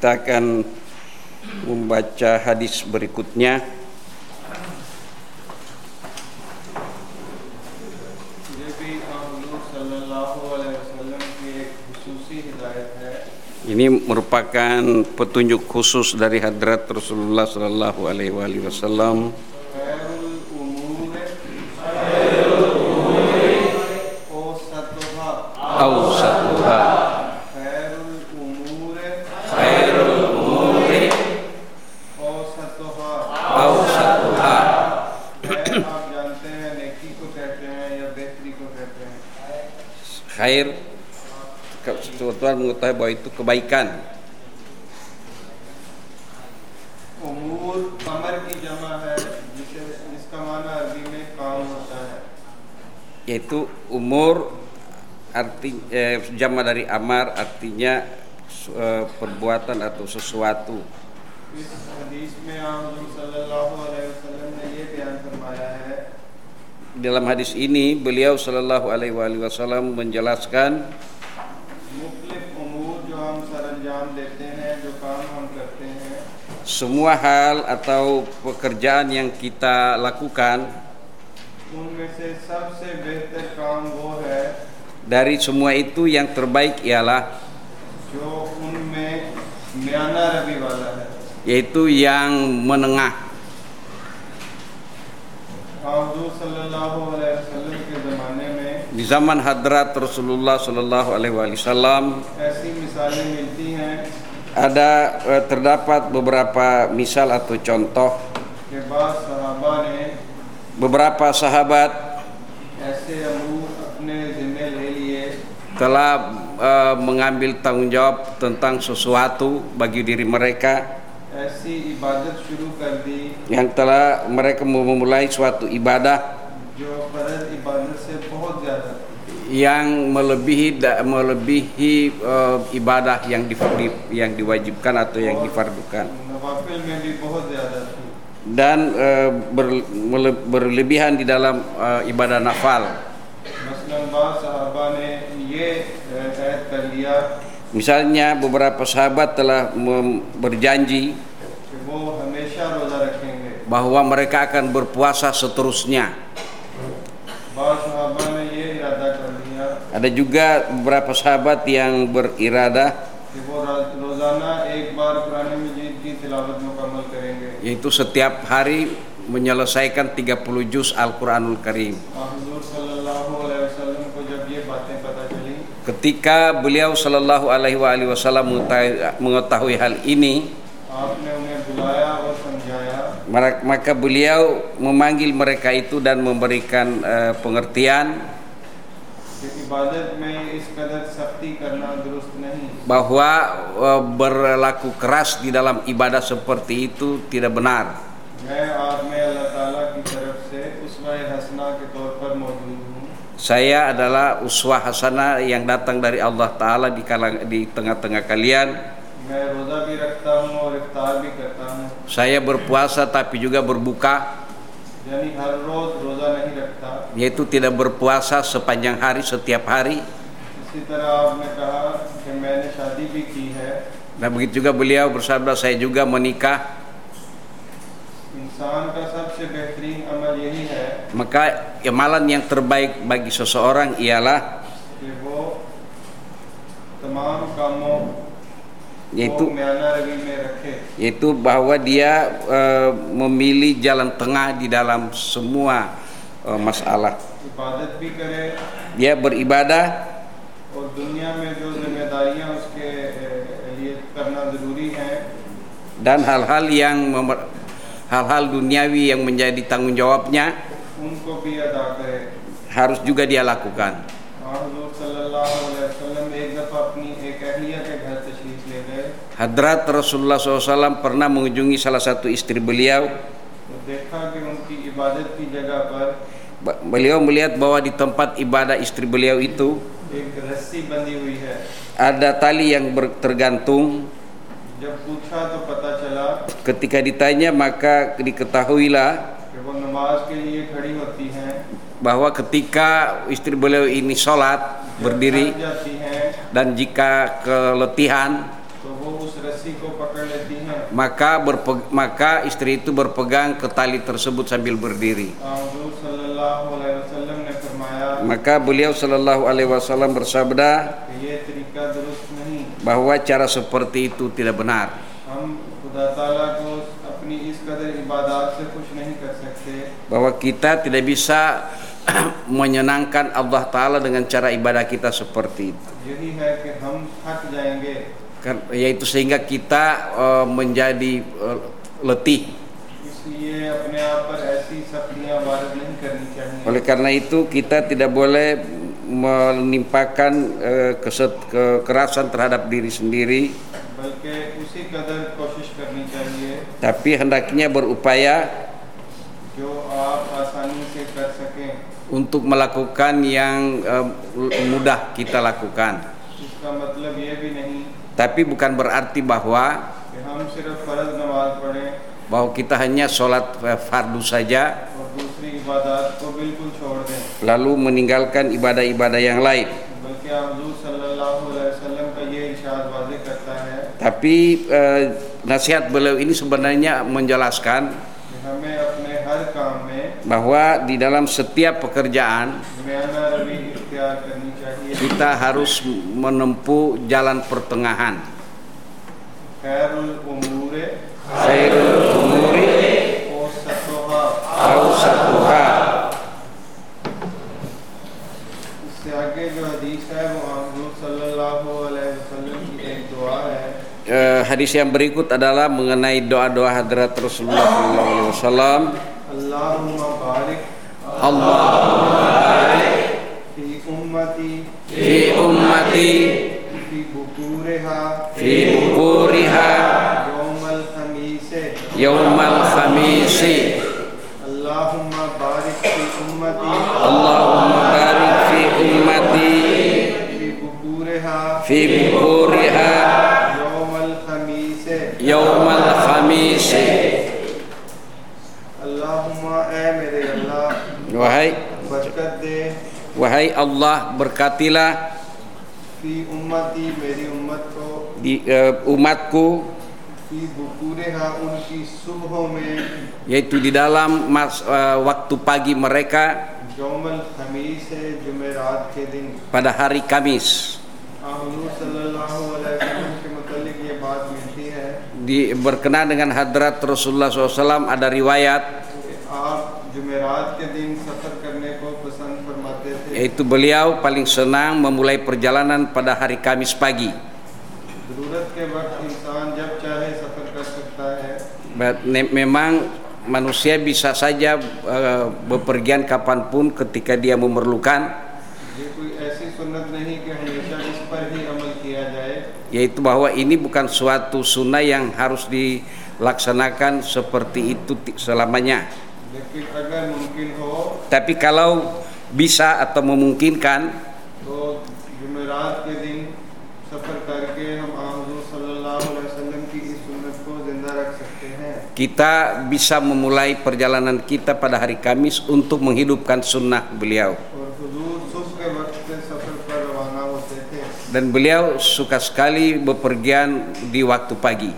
Kita akan membaca hadis berikutnya. Ini merupakan petunjuk khusus dari hadrat Rasulullah sallallahu alaihi wasallam. Awsatuha khairul umuri awsatuha. आप जानते हैं नेकी को कहते हैं या बेहतरी को कहते हैं? Khair, Tuhan mengetahui bahwa itu kebaikan. उमूर अमर की जमा है, जिसका माना अरबी में काम होता है. Yaitu umur jama dari amar, artinya perbuatan atau sesuatu. इस हदीस में आप सल्लल्लाहु अलैहि वसल्लम ने ये बयान फरमाया है. Dalam hadis ini beliau sallallahu alaihi wasallam menjelaskan मुख्तलिफ उमूर जो हम सरअंजाम देते हैं, जो काम हम करते हैं, semua hal atau pekerjaan yang kita lakukan, उनमें से सबसे बेहतर काम वो है dari semua itu yang terbaik ialah जो उनमें म्याना रवि वाला है. yaitu yang menengah. हुजूर सल्लल्लाहु अलैहि वसल्लम के ज़माने में Di zaman hadrat Rasulullah sallallahu alaihi wasallam ऐसी मिसालें मिलती हैं ada terdapat beberapa misal atau contoh. कि बाद सहाबा ने Beberapa sahabat ऐसे अमूर अपने ज़िम्मे ले लिए telah mengambil tanggung jawab tentang sesuatu bagi diri mereka, ऐसी इबादत शुरू कर दी yang telah mereka memulai suatu ibadah जो फर्ज इबादत से बहुत ज़्यादा थी. yang melebihi ibadah yang diwajibkan atau yang difardukan, नवाफिल में भी बहुत ज़्यादा थी. dan berlebihan di dalam ibadah nafal. मसलन बाद सहाबा ने ये ऐद कर लिया Misalnya beberapa sahabat telah berjanji कि वो हमेशा रोज़ा रखेंगे. bahwa mereka akan berpuasa seterusnya. बाद सहाबा ने ये इरादा कर लिया Ada juga beberapa sahabat yang beriradah कि वो रोज़ाना एक बार कुरान मजीद की तिलावत मुकम्मल करेंगे. yaitu setiap hari menyelesaikan 30 juz Al-Quranul Karim. हुजूर सल्लल्लाहु अलैहि वसल्लम को जब ये बातें पता चली Ketika beliau sallallahu alaihi wasallam mengetahui hal ini, आपने उन्हें बुलाया और समझाया maka beliau memanggil mereka itu dan memberikan pengertian कि इबादत में इस कदर सख्ती करना दुरुस्त नहीं. bahwa berlaku keras di dalam ibadah seperti itu tidak benar. मैं आप में अल्लाह ताला की तरफ से उसवा-ए हसना के तौर पर मौजूद हूँ. Saya adalah uswah hasanah yang datang dari Allah Ta'ala di tengah-tengah kalian. मैं रोज़ा भी रखता हूँ और इफ्तार भी करता हूँ. Saya berpuasa tapi juga berbuka, यानी हर रोज़ रोज़ा नहीं रखता. yaitu tidak berpuasa sepanjang hari setiap hari. इसी तरह आपने कहा कि मैंने शादी भी की है. Nah begitu juga beliau bersabda, saya juga menikah. इंसान का सबसे बेहतरीन अमल यही है Maka amalan yang terbaik bagi seseorang ialah कि वो तमाम कामों yaitu को म्याना रवि में रखे. yaitu bahwa dia memilih jalan tengah di dalam semua masalah. इबादत भी करे Dia beribadah और दुनिया में जो जिम्मेदारियां उसके लिए करना ज़रूरी हैं dan hal-hal duniawi yang menjadi tanggung jawabnya उनको भी अदा करे. harus juga dia lakukan. हुजूर सल्लल्लाहु अलैहि वसल्लम एक दफ़ा अपनी एक अहलिया के घर तशरीफ़ ले गए Hadrat Rasulullah SAW pernah mengunjungi salah satu istri beliau. तो देखा कि उनकी इबादत की जगह पर Beliau melihat bahwa di tempat ibadah istri beliau itu एक रस्सी बंधी हुई है. ada tali yang tergantung. जब पूछा तो पता चला Ketika ditanya maka diketahuilah कि वो नमाज के लिए खड़ी होती हैं, bahwa ketika istri beliau ini sholat berdiri थक जाती हैं dan jika keletihan तो तो वो उस रस्सी को पकड़ लेती हैं। maka istri itu berpegang ke tali tersebut sambil berdiri. हुजूर सल्लल्लाहु अलैहि वसल्लम ने फरमाया Maka beliau sallallahu alaihi wasallam bersabda कि ये तरीका दुरुस्त नहीं। bahwa cara seperti itu tidak benar. हम खुदा ताला को अपनी इस कदर इबादत से खुश नहीं कर सकते Bahwa kita tidak bisa menyenangkan Allah Ta'ala dengan cara ibadah kita seperti itu. यही है कि हम थक जाएंगे, Yaitu sehingga kita menjadi letih. इसलिए अपने आप पर ऐसी सख्तियां वारिद नहीं करनी चाहिए। Oleh karena itu kita tidak boleh menimpakan kekerasan terhadap diri sendiri, बल्कि उसी कदर कोशिश करनी चाहिए tapi hendaknya berupaya जो आप आसानी से कर सकें। untuk melakukan yang mudah kita lakukan. इसका मतलब ये भी नहीं Tapi bukan berarti bahwa कि हम सिर्फ फर्ज नमाज पढ़ें kita hanya sholat fardu saja और दूसरी इबादत को बिल्कुल छोड़ दें, lalu meninggalkan ibadah-ibadah yang lain. बल्कि हुजूर सल्लल्लाहु अलैहि वसल्लम का ये इरशाद वाज़ेह करता है Tapi nasihat beliau ini sebenarnya menjelaskan कि हमें अपने हर काम में bahwa di dalam setiap pekerjaan दरमियाना रवि इख्तियार करनी चाहिए। kita harus menempuh jalan pertengahan. खैरुल उमूरे Khairul umuri औसतुहा। awsatuha. इससे आगे जो हदीस है वो हुजूर सल्लल्लाहु अलैहि वसल्लम की एक दुआ है। Hadis yang berikut adalah mengenai doa-doa hadrat Rasulullah SAW. अल्लाहुम्मा बारिक Allahumma barik फी उम्मती fi ummati फी बुकूरिहा fi bukuriha यौमल खमीसे। yaumal khamisi. अल्लाहुम्मा बारिक फी उम्मती Allahumma barik fi ummati फी बुकूरिहा fi bukuriha यौमल खमीसे। yaumal khamisi. अल्लाहुम्मा ए मेरे अल्लाह बरकत दे Wahai Allah, berkatilah फी उम्मती मेरी उम्मत को di umatku, फी बुकूरिहा उनकी सुबहों में yaitu di dalam waktu pagi mereka यौमल खमीस है जुमेरात के दिन। pada hari Kamis. हुजूर सल्लल्लाहु अलैहि वसल्लम के मुतालिक ये बात मिलती है Berkenaan dengan hadrat Rasulullah SAW ada riwayat, कि आप जुमेरात के दिन सफ़र करने को पसंद फरमाते थे। yaitu beliau paling senang memulai perjalanan pada hari Kamis pagi. ज़रूरत के वक्त इंसान जब चाहे सफ़र कर सकता है, Memang manusia bisa saja bepergian kapanpun ketika dia memerlukan, ये कोई ऐसी सुन्नत नहीं कि हमेशा इस पर ही अमल किया जाए। yaitu bahwa ini bukan suatu sunnah yang harus dilaksanakan seperti itu selamanya. लेकिन अगर मुमकिन हो Tapi kalau bisa atau memungkinkan, तो जुमेरात के दिन सफ़र करके हम हुजूर सल्लल्लाहु अलैहि वसल्लम की इस सुन्नत को जिंदा रख सकते हैं। kita bisa memulai perjalanan kita pada hari Kamis untuk menghidupkan sunnah beliau. और हुजूर सुबह के वक्त से सफ़र पर रवाना होते थे। Dan beliau suka sekali bepergian di waktu pagi.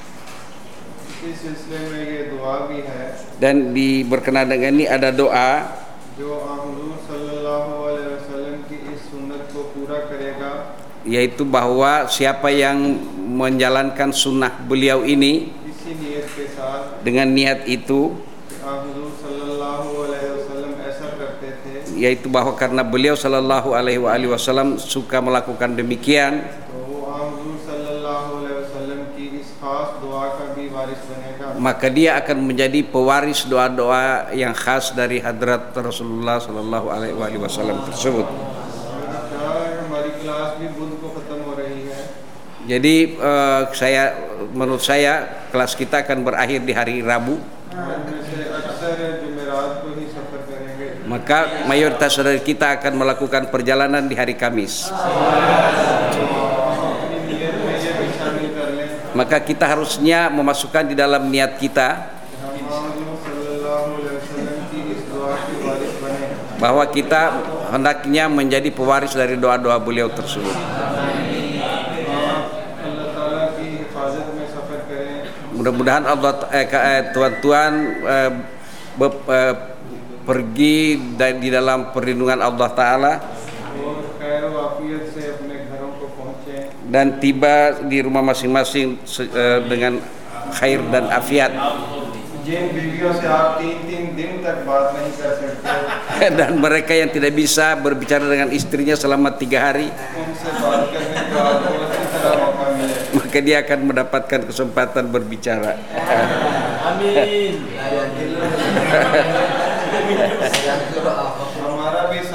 इस सिलसिले में ये दुआ भी है Dan berkenaan dengan ini ada doa, जो हुजूर सल्लल्लाहु अलैहि वसल्लम की इस सुन्नत को पूरा करेगा, yaitu bahwa siapa yang menjalankan sunnah beliau ini इसी नियत के साथ dengan niat itu, हुजूर सल्लल्लाहु अलैहि वसल्लम ऐसा करते थे, yaitu bahwa karena beliau sallallahu alaihi wasallam suka melakukan demikian, तो वो हुजूर सल्लल्लाहु अलैहि वसल्लम की इस खास दुआ का भी वारिस बनेगा। maka dia akan menjadi pewaris doa-doa yang khas dari hadrat Rasulullah sallallahu alaihi wasallam tersebut. हमारी क्लास भी बुध को ख़त्म हो रही है। Jadi menurut saya kelas kita akan berakhir di hari Rabu. इनमें से अक्सर जुमेरात को ही सफ़र करेंगे। Maka mayoritas saudara kita akan melakukan perjalanan di hari Kamis. अपनी नियत में ये भी शामिल कर लें Maka kita harusnya memasukkan di dalam niat kita हम हुजूर सल्लल्लाहु अलैहि वसल्लम की इस दुआ के वारिस बने। bahwa kita hendaknya menjadi pewaris dari doa-doa beliau tersebut. अल्लाह ताला की Mudah-mudahan tuan-tuan pergi di dalam perlindungan Allah Ta'ala और खैर वाफियत से अपने घरों को पहुँचे dan tiba di rumah masing-masing dengan khair dan afiat. जिन बीवियों से आप 3-3 दिन तक बात नहीं कर सकते Dan mereka yang tidak bisa berbicara dengan istrinya selama 3 hari, उनसे बात करने का आपको अच्छी तरह मौका मिले maka dia akan mendapatkan kesempatan berbicara. Amin.